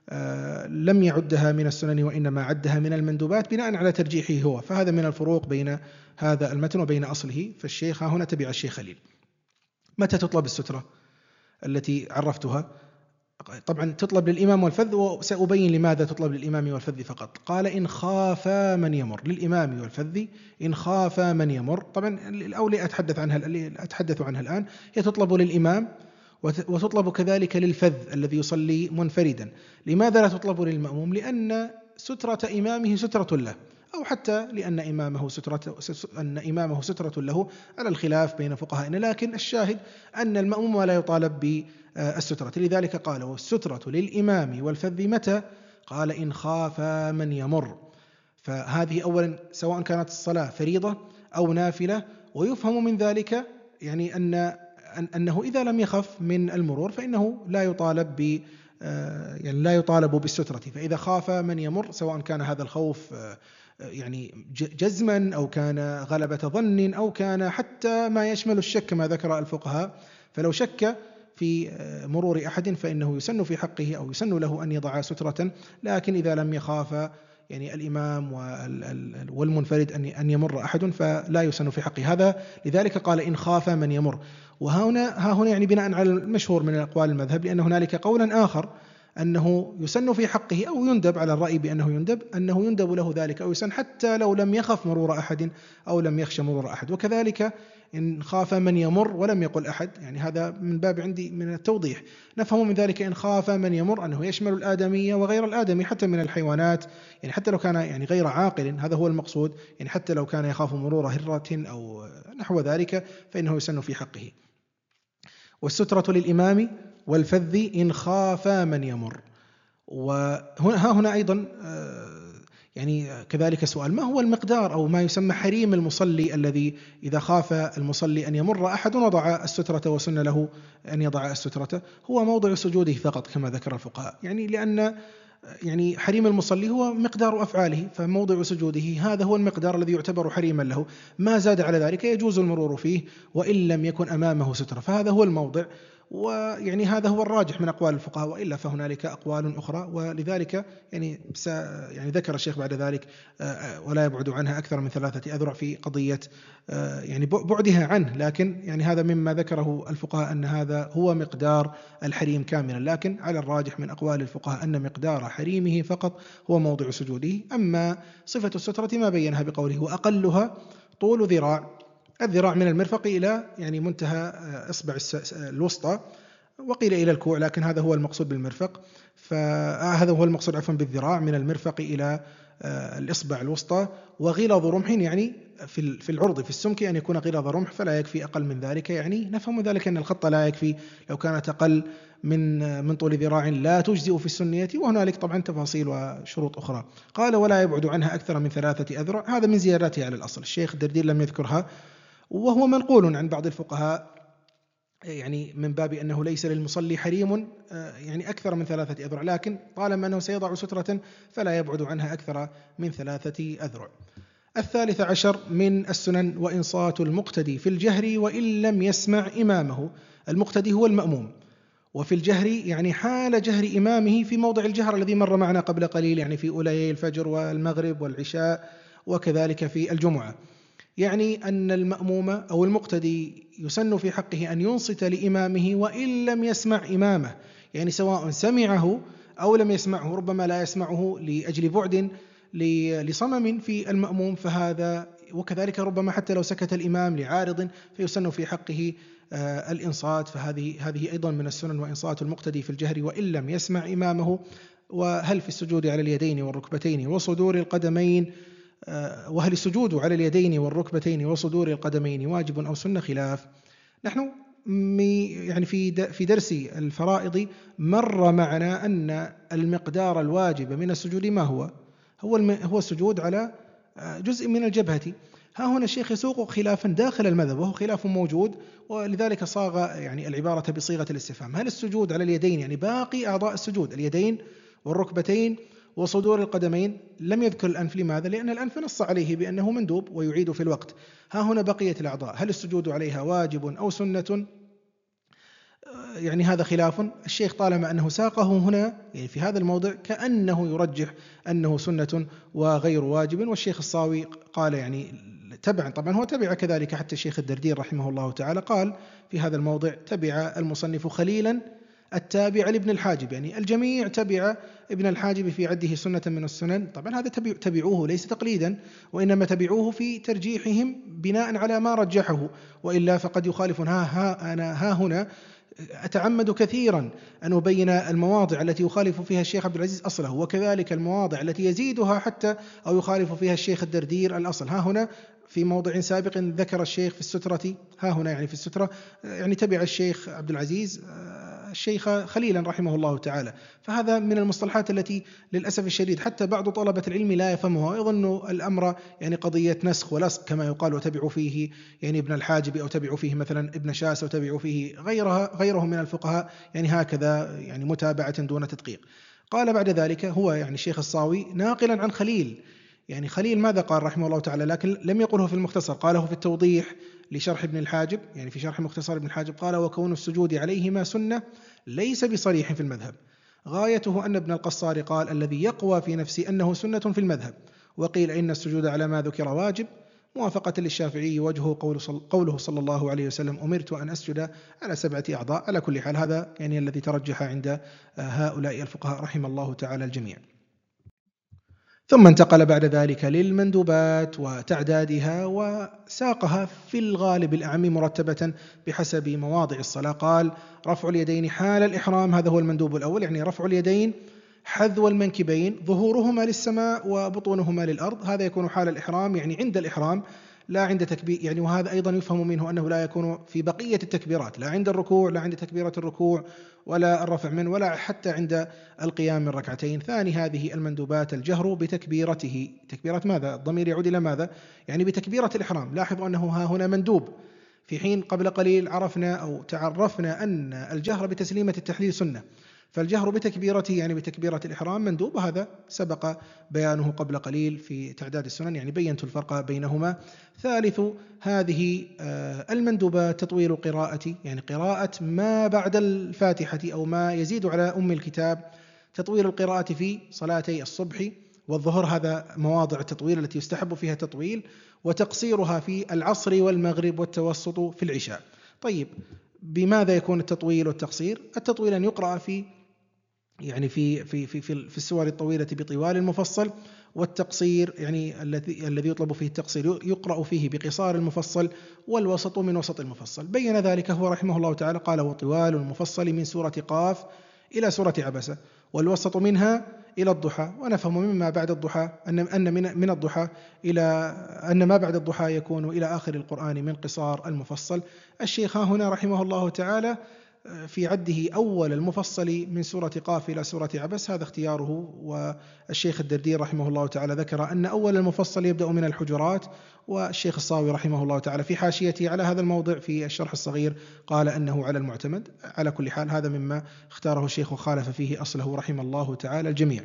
آه لم يعدها من السنن وإنما عدها من المندوبات بناء على ترجيحه هو، فهذا من الفروق بين هذا المتن وبين أصله. فالشيخ ها هنا تبع الشيخ خليل. متى تطلب السترة التي عرفتها؟ طبعا تطلب للإمام والفذ، وسأبين لماذا تطلب للإمام والفذ فقط. قال إن خاف من يمر، للإمام والفذ إن خاف من يمر. طبعا الأولى أتحدث عنها أتحدث عنها الآن، هي تطلب للإمام وتطلب كذلك للفذ الذي يصلي منفردا. لماذا لا تطلب للمأموم؟ لأن سترة إمامه سترة له، أو حتى لأن إمامه سترة أن إمامه سترة له، على الخلاف بين فقهائنا، لكن الشاهد أن المأموم لا يطالب بالسترة. لذلك قال والسترة للإمام والفذ متى؟ قال إن خاف من يمر. فهذه أولا سواء كانت الصلاة فريضة أو نافلة، ويفهم من ذلك يعني أن أنه إذا لم يخف من المرور فإنه لا يطالب ب يعني لا يطالب بالسترة. فإذا خاف من يمر سواء كان هذا الخوف يعني جزما أو كان غلبة ظن أو كان حتى ما يشمل الشك ما ذكر الفقهاء، فلو شك في مرور أحد فإنه يسن في حقه أو يسن له أن يضع سترة. لكن إذا لم يخاف يعني الإمام والمنفرد أن يمر أحد فلا يسن في حقه هذا. لذلك قال إن خاف من يمر. وها هنا ها هنا يعني بناء على المشهور من أقوال المذهب، لأن هنالك قولا آخر أنه يسن في حقه أو يندب، على الرأي بأنه يندب، أنه يندب له ذلك أو يسن حتى لو لم يخف مرور أحد أو لم يخشى مرور أحد. وكذلك إن خاف من يمر ولم يقل أحد، يعني هذا من باب عندي من التوضيح. نفهم من ذلك إن خاف من يمر أنه يشمل الآدمية وغير الآدمي حتى من الحيوانات، يعني حتى لو كان يعني غير عاقل، هذا هو المقصود، يعني حتى لو كان يخاف مرور هرة أو نحو ذلك فإنه يسن في حقه. والسترة للإمام والفذ إن خاف من يمر. وها هنا أيضا يعني كذلك سؤال، ما هو المقدار أو ما يسمى حريم المصلي الذي إذا خاف المصلي أن يمر أحد وضع السترة وسن له أن يضع السترة؟ هو موضع سجوده فقط كما ذكر الفقهاء، يعني لأن يعني حريم المصلي هو مقدار أفعاله، فموضع سجوده هذا هو المقدار الذي يعتبر حريما له، ما زاد على ذلك يجوز المرور فيه وإن لم يكن أمامه سترة، فهذا هو الموضع. ويعني هذا هو الراجح من أقوال الفقهاء، وإلا فهنالك أقوال أخرى. ولذلك يعني يعني ذكر الشيخ بعد ذلك ولا يبعد عنها أكثر من ثلاثة أذرع في قضية يعني بعدها عنه، لكن يعني هذا مما ذكره الفقهاء أن هذا هو مقدار الحريم كاملا، لكن على الراجح من أقوال الفقهاء أن مقدار حريمه فقط هو موضع سجوده. أما صفة السترة ما بينها بقوله وأقلها طول ذراع، الذراع من المرفق إلى يعني منتهى إصبع الوسطى، وقيل إلى الكوع، لكن هذا هو المقصود بالمرفق. فهذا هو المقصود عفوا بالذراع، من المرفق إلى الإصبع الوسطى. وغلظ رمح يعني في في العرض في السمك أن يكون غلظ رمح، فلا يكفي أقل من ذلك. يعني نفهم ذلك أن الخط لا يكفي، لو كانت أقل من من طول ذراع لا تجزئ في السنية، وهنالك طبعا تفاصيل وشروط أخرى. قال ولا يبعد عنها أكثر من ثلاثة أذرع، هذا من زيادته على الأصل، الشيخ الدردير لم يذكرها، وهو منقول عن بعض الفقهاء يعني من باب أنه ليس للمصلي حريم يعني أكثر من ثلاثة أذرع، لكن طالما أنه سيضع سترة فلا يبعد عنها أكثر من ثلاثة أذرع. الثالث عشر من السنن وإنصات المقتدي في الجهر وإن لم يسمع إمامه. المقتدي هو المأموم، وفي الجهر يعني حال جهر إمامه في موضع الجهر الذي مر معنا قبل قليل، يعني في أوليي الفجر والمغرب والعشاء وكذلك في الجمعة. يعني أن المأموم أو المقتدي يسن في حقه أن ينصت لإمامه وإن لم يسمع إمامه، يعني سواء سمعه أو لم يسمعه، ربما لا يسمعه لأجل بعد لصمم في المأموم، فهذا وكذلك ربما حتى لو سكت الإمام لعارض فيسن في حقه الإنصات، فهذه هذه أيضا من السنن، وإنصات المقتدي في الجهر وإن لم يسمع إمامه. وهل في السجود على اليدين والركبتين وصدور القدمين وهل السجود على اليدين والركبتين وصدور القدمين واجب أو سنة؟ خلاف. نحن يعني في في درس الفرائض مر معنا أن المقدار الواجب من السجود ما هو؟ هو هو السجود على جزء من الجبهة. ها هنا الشيخ يسوق خلافا داخل المذهب وهو خلاف موجود، ولذلك صاغ يعني العبارة بصيغة الاستفهام. هل السجود على اليدين يعني باقي أعضاء السجود، اليدين والركبتين وصدور القدمين؟ لم يذكر الأنف. لماذا؟ لأن الأنف نص عليه بأنه مندوب ويعيد في الوقت. ها هنا بقية الأعضاء هل السجود عليها واجب أو سنة؟ يعني هذا خلاف. الشيخ طالما أنه ساقه هنا يعني في هذا الموضع كأنه يرجح أنه سنة وغير واجب. والشيخ الصاوي قال يعني تبعا، طبعا هو تبع كذلك حتى الشيخ الدردير رحمه الله تعالى قال في هذا الموضع تبع المصنف خليلا التابع لابن الحاجب، يعني الجميع تبع ابن الحاجب في عده سنة من السنن. طبعا هذا تبع تبعوه ليس تقليدا، وإنما تبعوه في ترجيحهم بناء على ما رجحه، وإلا فقد يخالف. ها, ها أنا ها هنا أتعمد كثيرا أن أبين المواضع التي يخالف فيها الشيخ عبد العزيز أصله، وكذلك المواضع التي يزيدها حتى أو يخالف فيها الشيخ الدردير الأصل. ها هنا في موضع سابق ذكر الشيخ في السترة، ها هنا يعني في السترة يعني تبع الشيخ عبد العزيز الشيخ خليلا رحمه الله تعالى. فهذا من المصطلحات التي للأسف الشديد حتى بعض طلبة العلم لا يفهمها ويظن الأمر يعني قضية نسخ ولصق كما يقال، وتبعوا فيه يعني ابن الحاجب أو تبعوا فيه مثلا ابن شاس أو تبعوا فيه غيرها غيرهم من الفقهاء، يعني هكذا يعني متابعة دون تدقيق. قال بعد ذلك هو يعني الشيخ الصاوي ناقلا عن خليل، يعني خليل ماذا قال رحمه الله تعالى؟ لكن لم يقله في المختصر، قاله في التوضيح لشرح ابن الحاجب، يعني في شرح مختصر ابن الحاجب قال وكون السجود عليهما سنة ليس بصريح في المذهب، غايته أن ابن القصار قال الذي يقوى في نفسي أنه سنة في المذهب، وقيل إن السجود على ما ذكر واجب، موافقة للشافعي وجهه قوله صلى الله عليه وسلم أمرت أن أسجد على سبعة أعضاء. على كل حال هذا يعني الذي ترجح عند هؤلاء الفقهاء رحم الله تعالى الجميع. ثم انتقل بعد ذلك للمندوبات وتعدادها وساقها في الغالب الأعم مرتبة بحسب مواضع الصلاة. قال رفع اليدين حال الإحرام، هذا هو المندوب الأول، يعني رفع اليدين حذو المنكبين ظهورهما للسماء وبطونهما للأرض، هذا يكون حال الإحرام يعني عند الإحرام لا عند تكبير، يعني وهذا أيضا يفهم منه أنه لا يكون في بقية التكبيرات، لا عند الركوع لا عند تكبيرة الركوع ولا الرفع منه ولا حتى عند القيام من ركعتين. ثاني هذه المندوبات الجهر بتكبيرته، تكبيرة ماذا؟ الضمير يعود إلى ماذا؟ يعني بتكبيرة الإحرام. لاحظوا أنه ها هنا مندوب، في حين قبل قليل عرفنا أو تعرفنا أن الجهر بتسليمة التحليل سنة، فالجهر بتكبيرته يعني بتكبيرة الإحرام مندوب، وهذا سبق بيانه قبل قليل في تعداد السنن، يعني بينت الفرق بينهما. ثالث هذه المندوبات تطويل قراءة، يعني قراءة ما بعد الفاتحة أو ما يزيد على أم الكتاب، تطويل القراءة في صلاتي الصبح والظهر، هذا مواضع التطويل التي يستحب فيها التطويل، وتقصيرها في العصر والمغرب والتوسط في العشاء. طيب بماذا يكون التطويل والتقصير؟ التطويل أن يقرأ في يعني في في في في, في السور الطويلة بطوال المفصل، والتقصير يعني الذي الذي يطلب فيه التقصير يقرأ فيه بقصار المفصل، والوسط من وسط المفصل. بين ذلك هو رحمه الله تعالى قال وطوال المفصل من سورة قاف إلى سورة عبسة، والوسط منها إلى الضحى. ونفهم مما بعد الضحى أن أن من من الضحى إلى أن ما بعد الضحى يكون إلى آخر القرآن من قصار المفصل. الشيخ هنا رحمه الله تعالى في عده أول المفصل من سورة قاف إلى سورة عبس، هذا اختياره. والشيخ الدردير رحمه الله تعالى ذكر أن أول المفصل يبدأ من الحجرات، والشيخ الصاوي رحمه الله تعالى في حاشيته على هذا الموضع في الشرح الصغير قال أنه على المعتمد. على كل حال هذا مما اختاره الشيخ وخالف فيه أصله رحمه الله تعالى الجميع.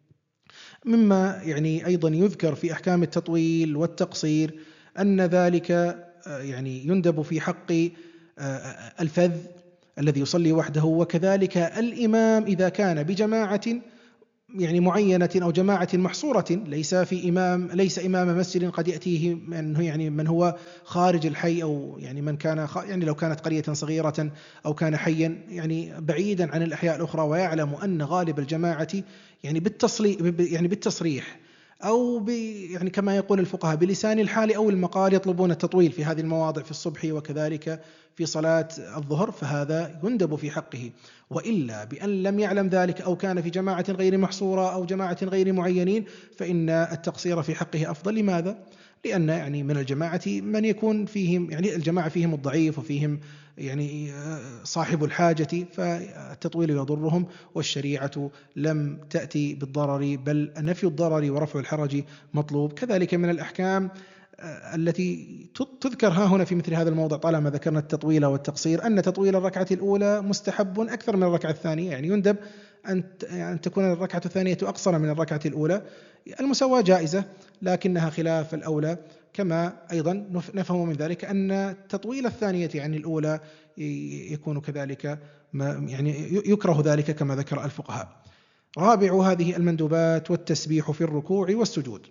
مما يعني أيضا يذكر في أحكام التطويل والتقصير أن ذلك يعني يندب في حق الفذ الذي يصلي وحده، وكذلك الإمام إذا كان بجماعة يعني معينة أو جماعة محصورة، ليس في إمام ليس إمام مسجد قد يأتيه من هو يعني من هو خارج الحي، أو يعني من كان يعني لو كانت قرية صغيرة أو كان حيا يعني بعيدا عن الأحياء الأخرى، ويعلم أن غالب الجماعة يعني بالتصلي يعني بالتصريح أو يعني كما يقول الفقهاء بلسان الحال أو المقال يطلبون التطويل في هذه المواضع في الصبح وكذلك في صلاة الظهر، فهذا يندب في حقه. وإلا بأن لم يعلم ذلك أو كان في جماعة غير محصورة أو جماعة غير معينين فإن التقصير في حقه أفضل. لماذا؟ لأن يعني من الجماعة من يكون فيهم يعني الجماعة فيهم الضعيف وفيهم يعني صاحب الحاجة، فالتطويل يضرهم، والشريعة لم تأتي بالضرر بل نفي الضرر ورفع الحرج مطلوب. كذلك من الأحكام التي تذكر ها هنا في مثل هذا الموضع طالما ذكرنا التطويل والتقصير أن تطويل الركعة الأولى مستحب أكثر من الركعة الثانية، يعني يندب أن تكون الركعة الثانية أقصر من الركعة الأولى. المساواة جائزة لكنها خلاف الأولى. كما أيضا نفهم من ذلك أن تطويل الثانية عن الأولى يكون كذلك يعني يكره ذلك كما ذكر الفقهاء. رابع هذه المندوبات والتسبيح في الركوع والسجود،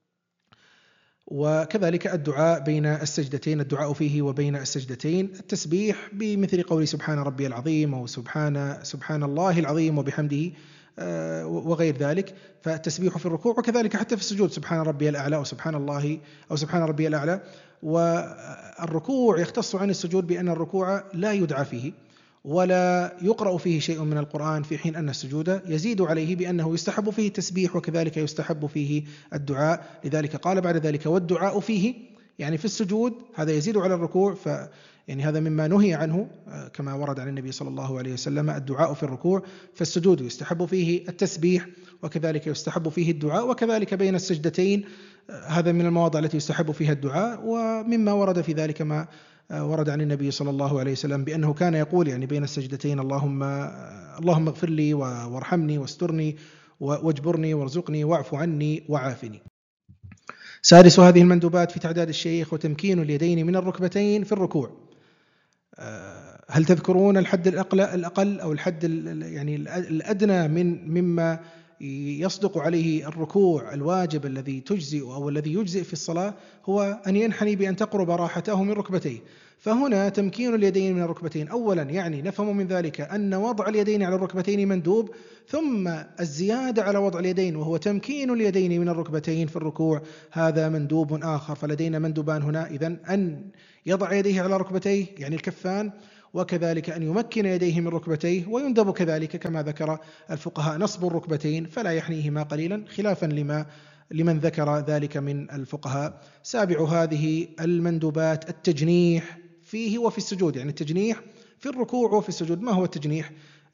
وكذلك الدعاء بين السجدتين، الدعاء فيه وبين السجدتين، التسبيح بمثل قول سبحان ربي العظيم أو سبحان سبحان الله العظيم وبحمده وغير ذلك، فالتسبيح في الركوع، وكذلك حتى في السجود سبحان ربي الأعلى أو سبحان الله أو سبحان ربي الأعلى. والركوع يختص عن السجود بأن الركوع لا يدعى فيه ولا يقرأ فيه شيء من القرآن، في حين أن السجود يزيد عليه بأنه يستحب فيه التسبيح وكذلك يستحب فيه الدعاء. لذلك قال بعد ذلك والدعاء فيه، يعني في السجود هذا يزيد على الركوع، ف يعني هذا مما نهي عنه كما ورد عن النبي صلى الله عليه وسلم الدعاء في الركوع. فالسجود يستحب فيه التسبيح وكذلك يستحب فيه الدعاء، وكذلك بين السجدتين هذا من المواضع التي يستحب فيها الدعاء. ومما ورد في ذلك ما ورد عن النبي صلى الله عليه وسلم بأنه كان يقول يعني بين السجدتين اللهم اللهم اغفر لي وارحمني واسترني واجبرني وارزقني واعف عني وعافني. سادس هذه المندوبات في تعداد الشيخ وتمكين اليدين من الركبتين في الركوع. هل تذكرون الحد الأقل أو الحد يعني الأدنى من مما يصدق عليه الركوع الواجب الذي تجزئ أو الذي يجزئ في الصلاة هو أن ينحني بأن تقرب راحته من ركبتيه. فهنا تمكين اليدين من الركبتين أولا يعني نفهم من ذلك أن وضع اليدين على الركبتين مندوب، ثم الزيادة على وضع اليدين وهو تمكين اليدين من الركبتين في الركوع هذا مندوب آخر. فلدينا مندوبان هنا إذن: أن يضع يديه على ركبتيه يعني الكفان، وكذلك أن يمكن يديه من ركبتيه. ويندب كذلك كما ذكر الفقهاء نصب الركبتين فلا يحنيهما قليلا خلافا لما لمن ذكر ذلك من الفقهاء. سابع هذه المندوبات التجنيح فيه وفي السجود، يعني التجنيح في الركوع وفي السجود. ما هو التجنيح؟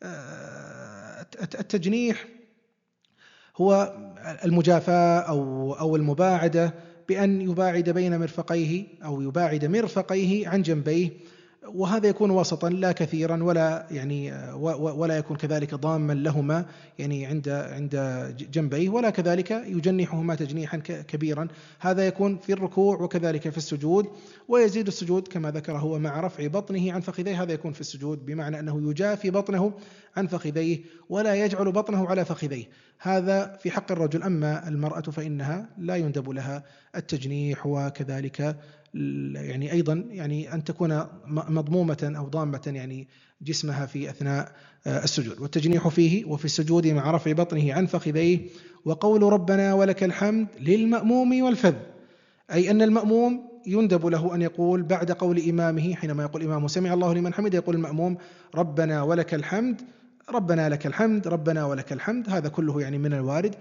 التجنيح هو المجافاة أو أو المباعدة، بأن يباعد بين مرفقيه أو يباعد مرفقيه عن جنبيه، وهذا يكون وسطا لا كثيرا ولا يعني ولا يكون كذلك ضاما لهما يعني عند عند جنبيه، ولا كذلك يجنحهما تجنيحا كبيرا. هذا يكون في الركوع وكذلك في السجود. ويزيد السجود كما ذكر هو مع رفع بطنه عن فخذيه، هذا يكون في السجود بمعنى أنه يجافي بطنه عن فخذيه ولا يجعل بطنه على فخذيه، هذا في حق الرجل. أما المرأة فإنها لا يندب لها التجنيح، وكذلك يعني أيضا يعني أن تكون مضمومة أو ضامة يعني جسمها في أثناء السجود. والتجنيح فيه وفي السجود مع رفع بطنه عن فخذيه. وقول ربنا ولك الحمد للمأموم والفذ، أي أن المأموم يندب له أن يقول بعد قول إمامه، حينما يقول إمامه سمع الله لمن حمده، يقول المأموم ربنا ولك الحمد، ربنا لك الحمد، ربنا ولك الحمد. هذا كله يعني من الوارد،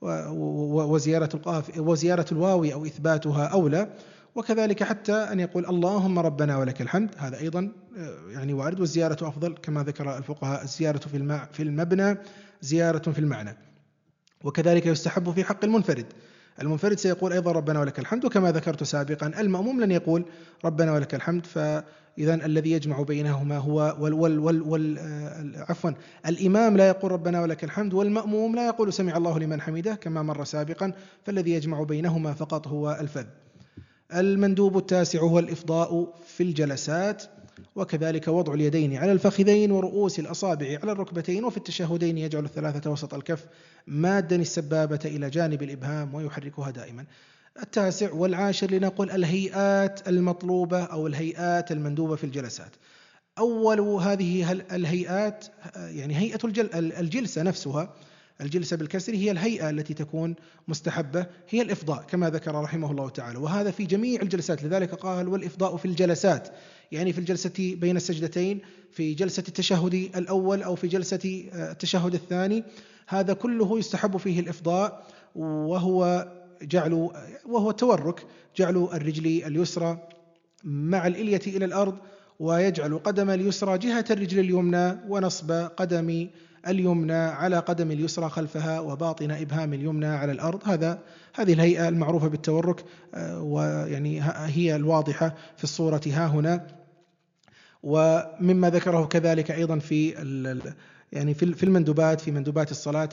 وزيارة القاف وزيارة الواو أو إثباتها أولى. وكذلك حتى أن يقول اللهم ربنا ولك الحمد، هذا أيضا يعني وارد، والزيارة أفضل كما ذكر الفقهاء. الزيارة في الماء في المبنى زيارة في المعنى. وكذلك يستحب في حق المنفرد، المنفرد سيقول أيضا ربنا ولك الحمد. وكما ذكرت سابقا المأموم لن يقول ربنا ولك الحمد، فإذا الذي يجمع بينهما هو وال وال وال وال عفوا الإمام لا يقول ربنا ولك الحمد، والمأموم لا يقول سمع الله لمن حمده كما مر سابقا، فالذي يجمع بينهما فقط هو الفذ. المندوب التاسع هو الإفضاء في الجلسات، وكذلك وضع اليدين على الفخذين ورؤوس الأصابع على الركبتين، وفي التشهدين يجعل الثلاثة وسط الكف مادا السبابة إلى جانب الإبهام ويحركها دائما. التاسع والعاشر لنقول الهيئات المطلوبة أو الهيئات المندوبة في الجلسات. أول هذه الهيئات يعني هيئة الجلسة نفسها، الجلسة بالكسر هي الهيئة التي تكون مستحبة، هي الإفضاء كما ذكر رحمه الله تعالى، وهذا في جميع الجلسات، لذلك قال والإفضاء في الجلسات، يعني في الجلسة بين السجدتين، في جلسة التشهد الأول أو في جلسة التشهد الثاني، هذا كله يستحب فيه الإفضاء، وهو جعل وهو التورك، جعل الرجل اليسرى مع الإلية إلى الأرض، ويجعل قدم اليسرى جهة الرجل اليمنى، ونصب قدم اليمنى على قدم اليسرى خلفها، وباطن إبهام اليمنى على الأرض. هذا هذه الهيئة المعروفة بالتورك، ويعني هي الواضحة في الصورة ها هنا. ومما ذكره كذلك أيضا في يعني في المندوبات، في مندوبات الصلاة،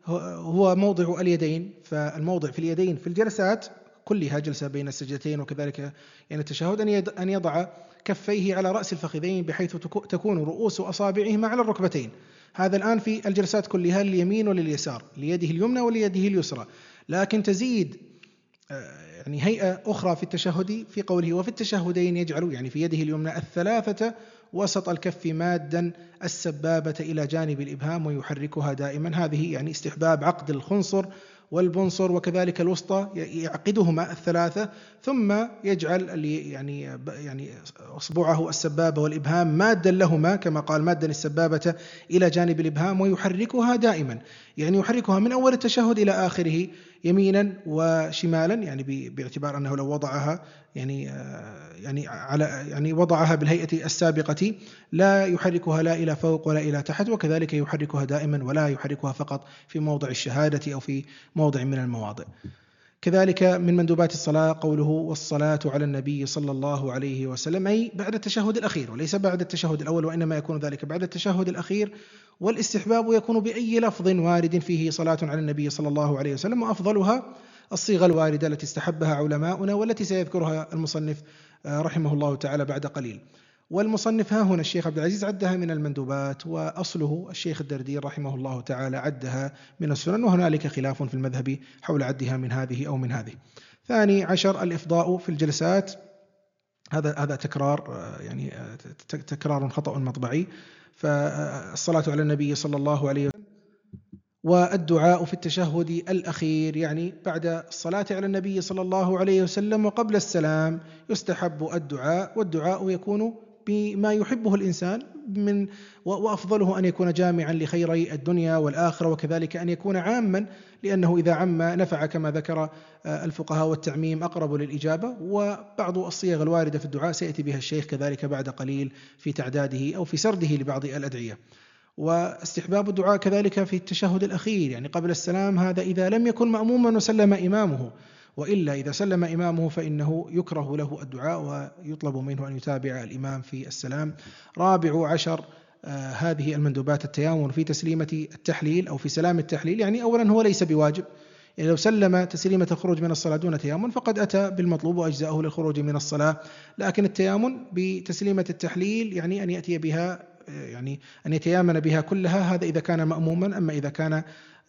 هو موضع اليدين. فالموضع في اليدين في الجلسات كلها، جلسة بين السجدتين وكذلك يعني التشهد، أن يضع كفيه على رأس الفخذين بحيث تكون رؤوس أصابعهما على الركبتين. هذا الآن في الجلسات كلها، لليمين ولليسار، ليده اليمنى وليده اليسرى. لكن تزيد يعني هيئة أخرى في التشهد في قوله وفي التشهدين يجعل، يعني في يده اليمنى الثلاثة وسط الكف مادا السبابة إلى جانب الإبهام ويحركها دائما. هذه يعني استحباب عقد الخنصر والبنصر وكذلك الوسطى، يعقدهما الثلاثة، ثم يجعل يعني يعني أصبعه السبابة والإبهام مادا لهما، كما قال مادا السبابة إلى جانب الإبهام ويحركها دائما، يعني يحركها من أول التشهد إلى آخره يمينا وشمالا، يعني باعتبار أنه لو وضعها يعني يعني على يعني وضعها بالهيئة السابقة لا يحركها لا إلى فوق ولا إلى تحت، وكذلك يحركها دائما ولا يحركها فقط في موضع الشهادة أو في موضع من المواضع. كذلك من مندوبات الصلاة قوله والصلاة على النبي صلى الله عليه وسلم، أي بعد التشهد الأخير وليس بعد التشهد الأول، وإنما يكون ذلك بعد التشهد الأخير. والاستحباب يكون بأي لفظ وارد فيه صلاة على النبي صلى الله عليه وسلم، وأفضلها الصيغة الواردة التي استحبها علماؤنا والتي سيذكرها المصنف رحمه الله تعالى بعد قليل. والمصنف ها هنا الشيخ عبد العزيز عدها من المندوبات، وأصله الشيخ الدردير رحمه الله تعالى عدها من السنن، وهنالك خلاف في المذهب حول عدها من هذه أو من هذه. ثاني عشر الإفضاء في الجلسات، هذا هذا تكرار يعني تكرار خطأ مطبعي. فالصلاة على النبي صلى الله عليه وسلم والدعاء في التشهد الأخير، يعني بعد الصلاة على النبي صلى الله عليه وسلم وقبل السلام يستحب الدعاء، والدعاء يكون بما يحبه الإنسان من وأفضله أن يكون جامعا لخيري الدنيا والآخرة، وكذلك أن يكون عاما، لأنه إذا عم نفع كما ذكر الفقهاء، والتعميم أقرب للإجابة. وبعض الصيغ الواردة في الدعاء سيأتي بها الشيخ كذلك بعد قليل في تعداده أو في سرده لبعض الأدعية. واستحباب الدعاء كذلك في التشهد الأخير، يعني قبل السلام، هذا إذا لم يكن مأموما وسلم إمامه، وإلا إذا سلم إمامه فإنه يكره له الدعاء ويطلب منه أن يتابع الإمام في السلام. رابع عشر آه هذه المندوبات التيامن في تسليمة التحليل أو في سلام التحليل. يعني أولا هو ليس بواجب، يعني لو سلم تسليمة الخروج من الصلاة دون تيامن فقد أتى بالمطلوب وأجزاؤه للخروج من الصلاة، لكن التيامن بتسليمة التحليل يعني أن يأتي بها، يعني أن يتيامن بها كلها، هذا إذا كان مأموما. أما إذا كان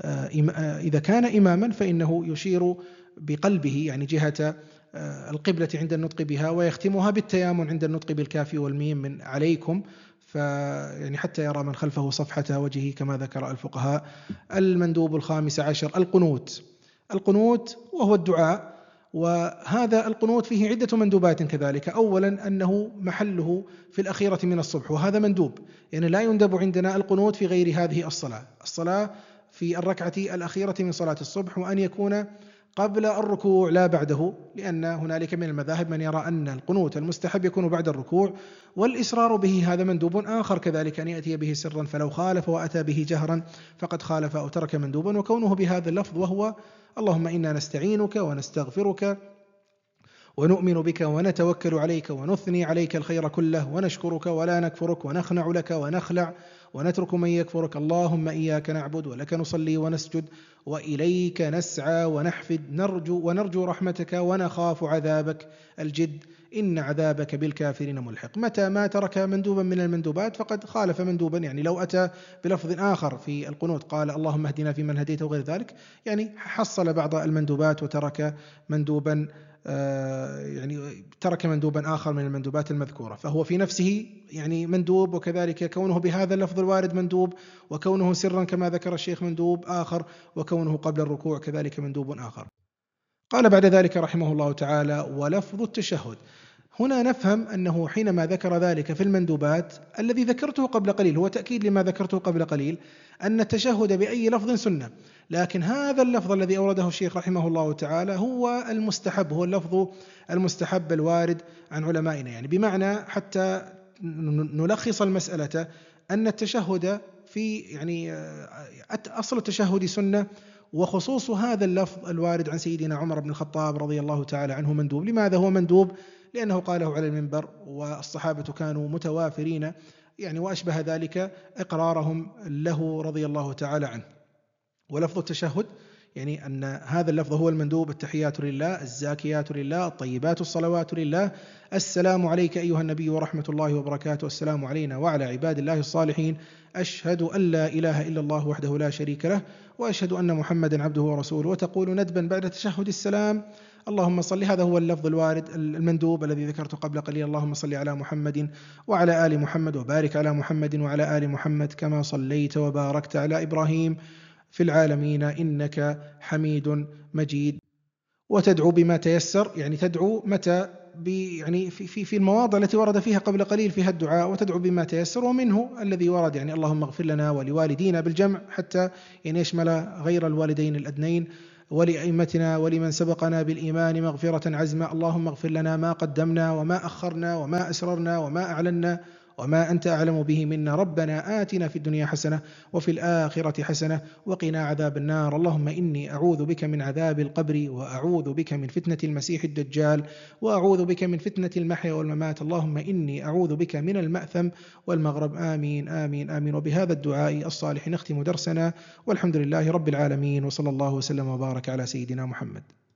إذا كان إماما فإنه يشير بقلبه يعني جهة القبلة عند النطق بها، ويختمها بالتيامن عند النطق بالكاف والميم من عليكم، فيعني حتى يرى من خلفه صفحة وجهه كما ذكر الفقهاء. المندوب الخامس عشر القنوت. القنوت وهو الدعاء، وهذا القنوت فيه عدة مندوبات كذلك. أولا أنه محله في الأخيرة من الصبح، وهذا مندوب، يعني لا يندب عندنا القنوت في غير هذه الصلاة الصلاة في الركعة الأخيرة من صلاة الصبح، وأن يكون قبل الركوع لا بعده، لأن هنالك من المذاهب من يرى أن القنوت المستحب يكون بعد الركوع، والإصرار به هذا مندوب آخر كذلك، أن يأتي به سرا، فلو خالف وأتى به جهرا فقد خالف أو ترك مندوبا. وكونه بهذا اللفظ وهو اللهم إنا نستعينك ونستغفرك ونؤمن بك ونتوكل عليك ونثني عليك الخير كله ونشكرك ولا نكفرك ونخنع لك ونخلع ونترك من يكفرك، اللهم إياك نعبد ولك نصلي ونسجد وإليك نسعى ونحفد، نرجو ونرجو رحمتك ونخاف عذابك الجد، إن عذابك بالكافرين ملحق. متى ما ترك مندوبا من المندوبات فقد خالف مندوبا، يعني لو أتى بلفظ آخر في القنوت قال اللهم اهدنا فيمن هديت وغير ذلك، يعني حصل بعض المندوبات وترك مندوبا يعني ترك مندوبا آخر من المندوبات المذكورة، فهو في نفسه يعني مندوب، وكذلك كونه بهذا اللفظ الوارد مندوب، وكونه سرا كما ذكر الشيخ مندوب آخر، وكونه قبل الركوع كذلك مندوب آخر. قال بعد ذلك رحمه الله تعالى: ولفظ التشهد. هنا نفهم أنه حينما ذكر ذلك في المندوبات الذي ذكرته قبل قليل هو تأكيد لما ذكرته قبل قليل، أن التشهد بأي لفظ سنة، لكن هذا اللفظ الذي أورده الشيخ رحمه الله تعالى هو المستحب، هو اللفظ المستحب الوارد عن علمائنا، يعني بمعنى حتى نلخص المسألة أن التشهد في يعني أصل التشهد سنة، وخصوص هذا اللفظ الوارد عن سيدنا عمر بن الخطاب رضي الله تعالى عنه مندوب. لماذا هو مندوب؟ لأنه قاله على المنبر والصحابة كانوا متوافرين، يعني وأشبه ذلك إقرارهم له رضي الله تعالى عنه. ولفظ التشهد يعني أن هذا اللفظ هو المندوب: التحيات لله، الزاكيات لله، الطيبات الصلوات لله، السلام عليك أيها النبي ورحمة الله وبركاته، السلام علينا وعلى عباد الله الصالحين، أشهد أن لا إله إلا الله وحده لا شريك له، وأشهد أن محمدا عبده ورسوله. وتقول ندبا بعد تشهد السلام: اللهم صل. هذا هو اللفظ الوارد المندوب الذي ذكرته قبل قليل: اللهم صل على محمد وعلى آل محمد وبارك على محمد وعلى آل محمد كما صليت وباركت على إبراهيم في العالمين إنك حميد مجيد. وتدعو بما تيسر، يعني تدعو متى يعني في في في المواضع التي ورد فيها قبل قليل فيها الدعاء، وتدعو بما تيسر، ومنه الذي ورد يعني اللهم اغفر لنا ولوالدينا بالجمع، حتى يعني يشمل غير الوالدين الأدنين، ولأئمتنا ولمن سبقنا بالإيمان مغفرة عزمة. اللهم اغفر لنا ما قدمنا وما أخرنا وما أسررنا وما أعلنا وما أنت أعلم به منا. ربنا آتنا في الدنيا حسنة وفي الآخرة حسنة وقنا عذاب النار. اللهم إني أعوذ بك من عذاب القبر، وأعوذ بك من فتنة المسيح الدجال، وأعوذ بك من فتنة المحيا والممات. اللهم إني أعوذ بك من المأثم والمغرب. آمين آمين آمين. وبهذا الدعاء الصالح نختم درسنا، والحمد لله رب العالمين، وصلى الله وسلم وبارك على سيدنا محمد.